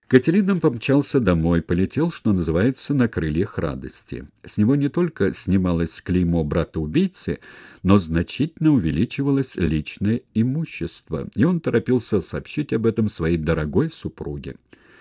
Катерином помчался домой, полетел, что называется, на крыльях радости. С него не только снималось клеймо брата-убийцы, но значительно увеличивалось личное имущество, и он торопился сообщить об этом своей дорогой супруге.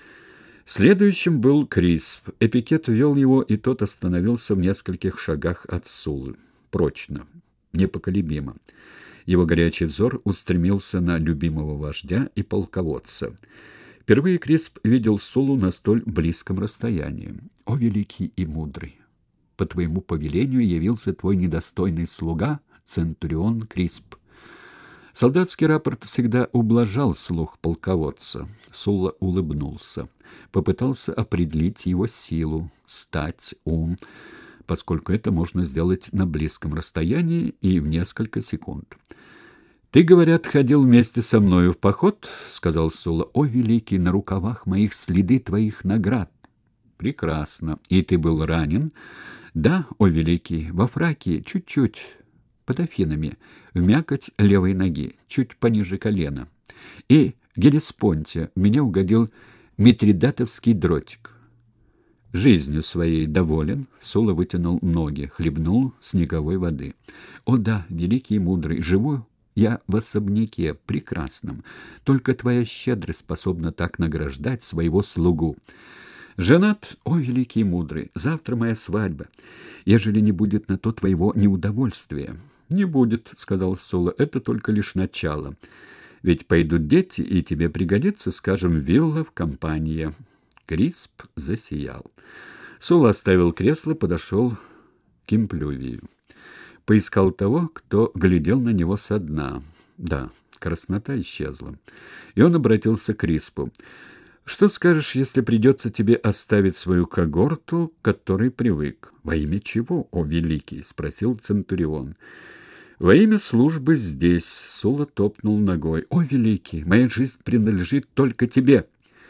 Следующим был Крисп. Эпикет вел его, и тот остановился в нескольких шагах от Сулы. Прочно, непоколебимо. Его горячий взор устремился на любимого вождя и полководца. Впервые Крисп видел Сулу на столь близком расстоянии. «О, великий и мудрый! По твоему повелению явился твой недостойный слуга, центурион Крисп». Солдатский рапорт всегда ублажал слух полководца. Сула улыбнулся. Попытался определить его силу, стать, ум, поскольку это можно сделать на близком расстоянии и в несколько секунд. «Ты, говорят, ходил вместе со мною в поход?» — сказал Сула. «О, великий, на рукавах моих следы твоих наград». «Прекрасно. И ты был ранен?» «Да, о, великий, во Фракии, чуть-чуть, под Афинами, в мякоть левой ноги, чуть пониже колена. И в Гелеспонте меня угодил митридатовский дротик». «Жизнью своей доволен?» — Сула вытянул ноги, хлебнул снеговой воды. «О да, великий и мудрый, живу я в особняке прекрасном. Только твоя щедрость способна так награждать своего слугу. Женат, о великий и мудрый, завтра моя свадьба, ежели не будет на то твоего неудовольствия». «Не будет», — сказал Сула, — «это только лишь начало. Ведь пойдут дети, и тебе пригодится, скажем, вилла в компании». Крисп засиял. Сула оставил кресло, подошел к имплювию. Поискал того, кто глядел на него со дна. Да, краснота исчезла. И он обратился к Криспу. «Что скажешь, если придется тебе оставить свою когорту, к которой привык?» «Во имя чего, о великий?» — спросил Центурион. «Во имя службы здесь», — Сула топнул ногой. «О великий, моя жизнь принадлежит только тебе».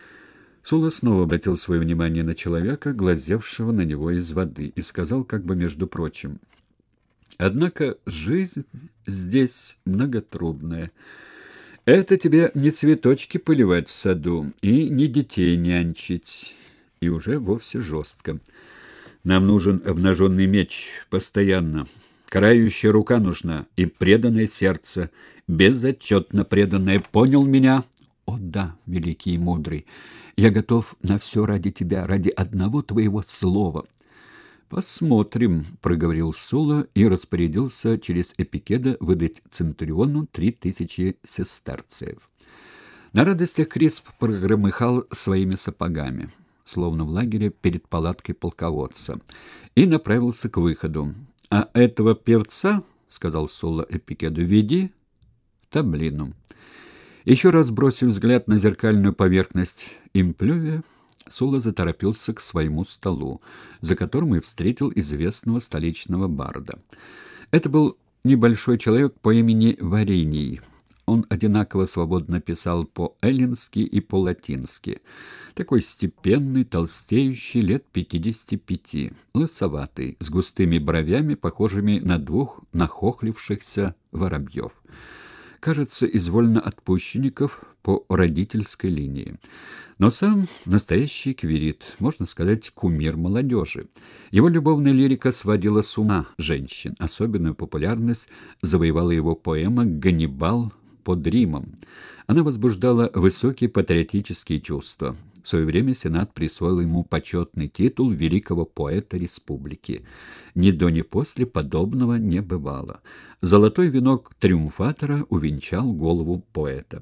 Сула снова обратил свое внимание на человека, глазевшего на него из воды, и сказал как бы между прочим: «Однако жизнь здесь многотрудная. Это тебе не цветочки поливать в саду и не детей нянчить». И уже вовсе жестко. «Нам нужен обнаженный меч постоянно. Карающая рука нужна и преданное сердце, безотчетно преданное. Понял меня?» «О да, великий и мудрый, я готов на все ради тебя, ради одного твоего слова». «Посмотрим», — проговорил Сула и распорядился через Эпикеда выдать Центуриону 3000 сестерцев. На радостях Крисп прогромыхал своими сапогами, словно в лагере перед палаткой полководца, и направился к выходу. «А этого певца, — сказал Сула Эпикеду, — веди в таблину». Еще раз бросив взгляд на зеркальную поверхность имплювия, Сула заторопился к своему столу, за которым и встретил известного столичного барда. Это был небольшой человек по имени Варений. Он одинаково свободно писал по-эллински и по-латински. Такой степенный, толстеющий, лет 55, лысоватый, с густыми бровями, похожими на двух нахохлившихся воробьев. Кажется, из вольноотпущенников по родительской линии. Но сам настоящий квирит, можно сказать, кумир молодежи. Его любовная лирика сводила с ума женщин. Особенную популярность завоевала его поэма «Ганнибал под Римом». Она возбуждала высокие патриотические чувства. В свое время Сенат присвоил ему почетный титул великого поэта республики. Ни до, ни после подобного не бывало. Золотой венок триумфатора увенчал голову поэта.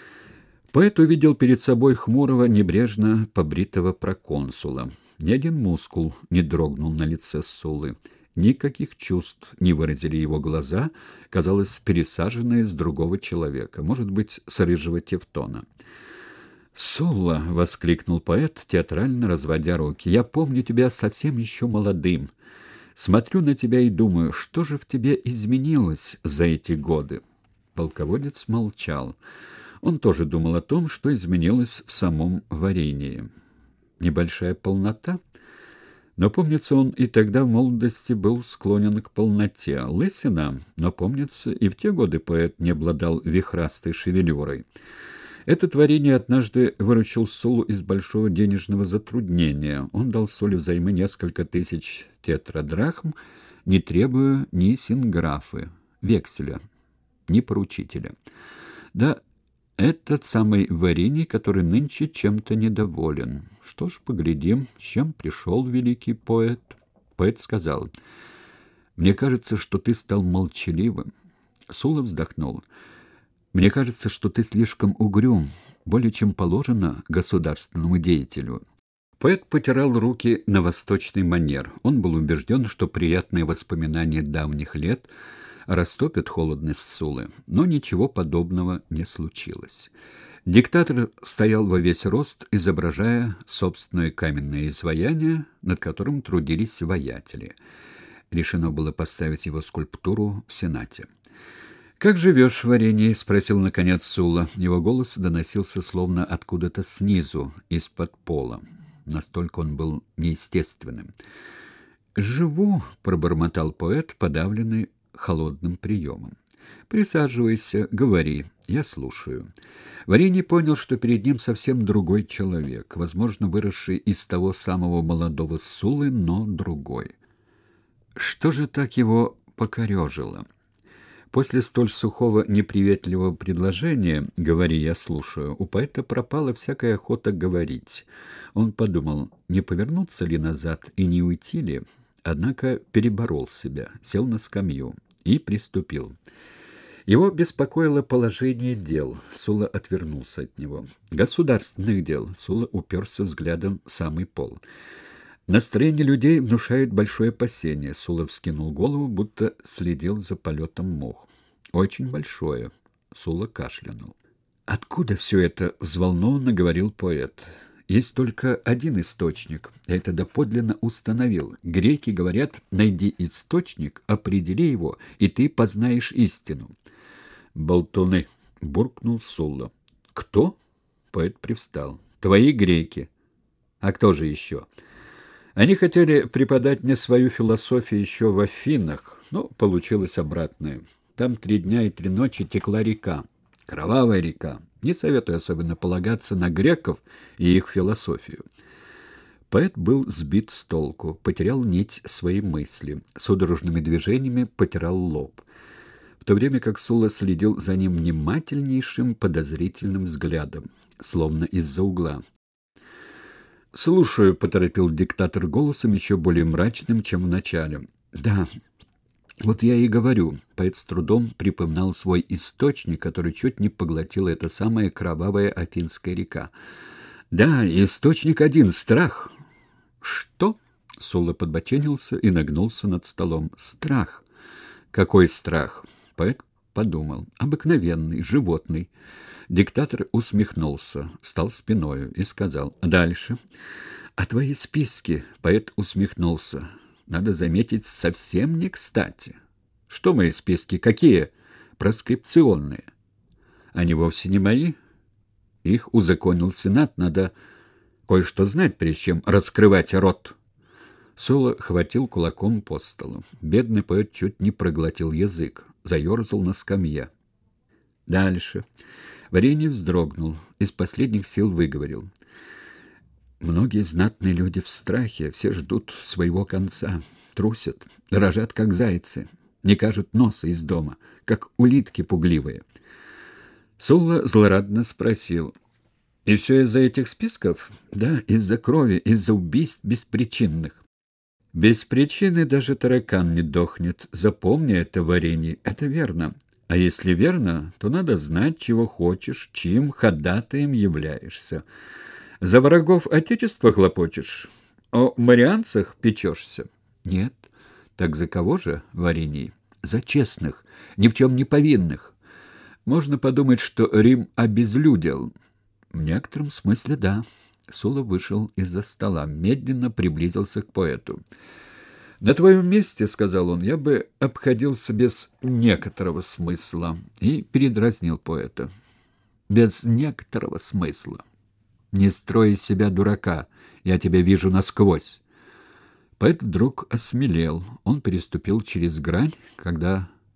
Поэт увидел перед собой хмурого, небрежно побритого проконсула. Ни один мускул не дрогнул на лице Сулы. Никаких чувств не выразили его глаза, казалось, пересаженные с другого человека, может быть, с рыжего Тевтона. «Сула!» — воскликнул поэт, театрально разводя руки. «Я помню тебя совсем еще молодым. Смотрю на тебя и думаю, что же в тебе изменилось за эти годы?» Полководец молчал. Он тоже думал о том, что изменилось в самом Варении. Небольшая полнота? Но, помнится, он и тогда в молодости был склонен к полноте. Лысина, но, помнится, и в те годы поэт не обладал вихрастой шевелюрой. Это творение однажды выручил Сулу из большого денежного затруднения. Он дал Соле взаймы несколько тысяч тетрадрахм, не требуя ни синграфы, векселя, ни поручителя. Да, этот самый Варений, который нынче чем-то недоволен. Что ж, поглядим, с чем пришел великий поэт. Поэт сказал: «Мне кажется, что ты стал молчаливым». Сула вздохнул. «Мне кажется, что ты слишком угрюм, более чем положено государственному деятелю». Поэт потирал руки на восточный манер. Он был убежден, что приятные воспоминания давних лет растопят холодность Сулы, но ничего подобного не случилось. Диктатор стоял во весь рост, изображая собственное каменное изваяние, над которым трудились воятели. Решено было поставить его скульптуру в Сенате. «Как живешь, Варений?» — спросил, наконец, Сула. Его голос доносился словно откуда-то снизу, из-под пола. Настолько он был неестественным. «Живу», — пробормотал поэт, подавленный холодным приемом. «Присаживайся, говори, я слушаю». Варений понял, что перед ним совсем другой человек, возможно, выросший из того самого молодого Сулы, но другой. Что же так его покорежило? После столь сухого, неприветливого предложения «говори, я слушаю», у поэта пропала всякая охота говорить. Он подумал, не повернуться ли назад и не уйти ли, однако переборол себя, сел на скамью и приступил. Его беспокоило положение дел. Сула отвернулся от него. «Государственных дел». Сула уперся взглядом в самый пол. Настроение людей внушает большое опасение. Сула вскинул голову, будто следил за полетом мух. Очень большое. Сула кашлянул. «Откуда все это?» — взволнованно говорил поэт. «Есть только один источник. Я это доподлинно установил. Греки говорят: найди источник, определи его, и ты познаешь истину». «Болтуны!» — буркнул Сула. «Кто?» — поэт привстал. «Твои греки. А кто же еще?» Они хотели преподать мне свою философию еще в Афинах, но получилось обратное. Там 3 дня и 3 ночи текла река, кровавая река. Не советую особенно полагаться на греков и их философию. Поэт был сбит с толку, потерял нить своей мысли, судорожными движениями потирал лоб, в то время как Сула следил за ним внимательнейшим подозрительным взглядом, словно из-за угла. «Слушаю», — поторопил диктатор голосом еще более мрачным, чем в начале. «Да, вот я и говорю». Поэт с трудом припоминал свой источник, который чуть не поглотила эта самая кровавая Афинская река. «Да, источник один — страх». «Что?» — Сула подбоченился и нагнулся над столом. «Страх». «Какой страх?» Поэт подумал. «Обыкновенный, животный». Диктатор усмехнулся, стал спиною и сказал: «Дальше». «А твои списки?» — поэт усмехнулся. «Надо заметить, совсем не кстати». «Что мои списки? Какие?» «Проскрипционные». «Они вовсе не мои. Их узаконил Сенат. Надо кое-что знать, прежде чем раскрывать рот». Сула хватил кулаком по столу. Бедный поэт чуть не проглотил язык, заерзал на скамье. «Дальше». Варений вздрогнул, из последних сил выговорил: «Многие знатные люди в страхе, все ждут своего конца, трусят, дрожат, как зайцы, не кажут носа из дома, как улитки пугливые». Сула злорадно спросил: «И все из-за этих списков?» «Да, из-за крови, из-за убийств беспричинных». «Без причины даже таракан не дохнет. Запомни это, Варений, это верно. А если верно, то надо знать, чего хочешь, чьим ходатаем являешься. За врагов Отечества хлопочешь? О марианцах печешься?» «Нет». «Так за кого же, Варений?» «За честных, ни в чем не повинных. Можно подумать, что Рим обезлюдил». «В некотором смысле, да». Сула вышел из-за стола, медленно приблизился к поэту. «На твоем месте, — сказал он, — я бы обходился без некоторого смысла», и передразнил поэта. «Без некоторого смысла. Не строй из себя дурака, я тебя вижу насквозь». Поэт вдруг осмелел. Он переступил через грань, когда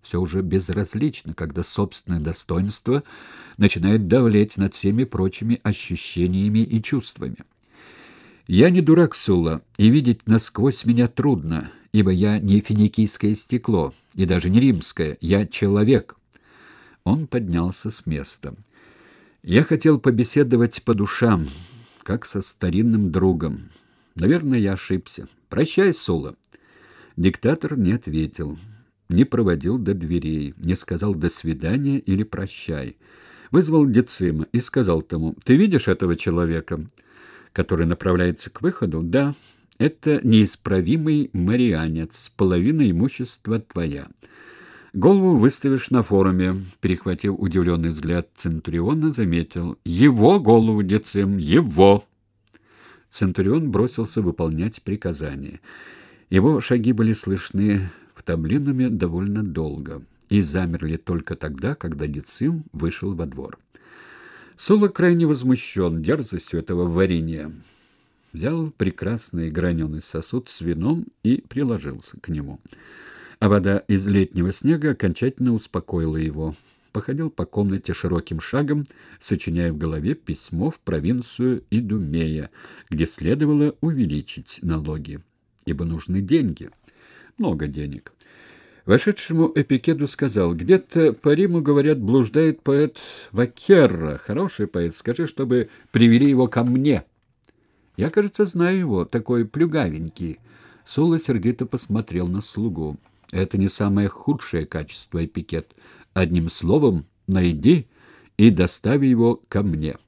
все уже безразлично, когда собственное достоинство начинает давлеть над всеми прочими ощущениями и чувствами. Я не дурак, Сула, и видеть насквозь меня трудно, ибо я не финикийское стекло, и даже не римское, я человек. Он поднялся с места. Я хотел побеседовать по душам, как со старинным другом. Наверное, я ошибся. Прощай, Сула. Диктатор не ответил, не проводил до дверей, не сказал «до свидания» или «прощай». Вызвал Децима и сказал тому: «Ты видишь этого человека, который направляется к выходу?» «Да, это неисправимый марианец, половина имущества твоя. Голову выставишь на форуме». Перехватив удивленный взгляд Центуриона, заметил: «Его голову, Децим, его!» Центурион бросился выполнять приказание. Его шаги были слышны в таблинуме довольно долго и замерли только тогда, когда Децим вышел во двор. Сула крайне возмущен дерзостью этого варенья. Взял прекрасный граненый сосуд с вином и приложился к нему. А вода из летнего снега окончательно успокоила его. Походил по комнате широким шагом, сочиняя в голове письмо в провинцию Идумея, где следовало увеличить налоги, ибо нужны деньги, много денег. Вошедшему Эпикеду сказал: «Где-то по Риму, говорят, блуждает поэт Вакерра. Хороший поэт, скажи, чтобы привели его ко мне». «Я, кажется, знаю его, такой плюгавенький». Сула сердито посмотрел на слугу. «Это не самое худшее качество, Эпикет. Одним словом, найди и доставь его ко мне».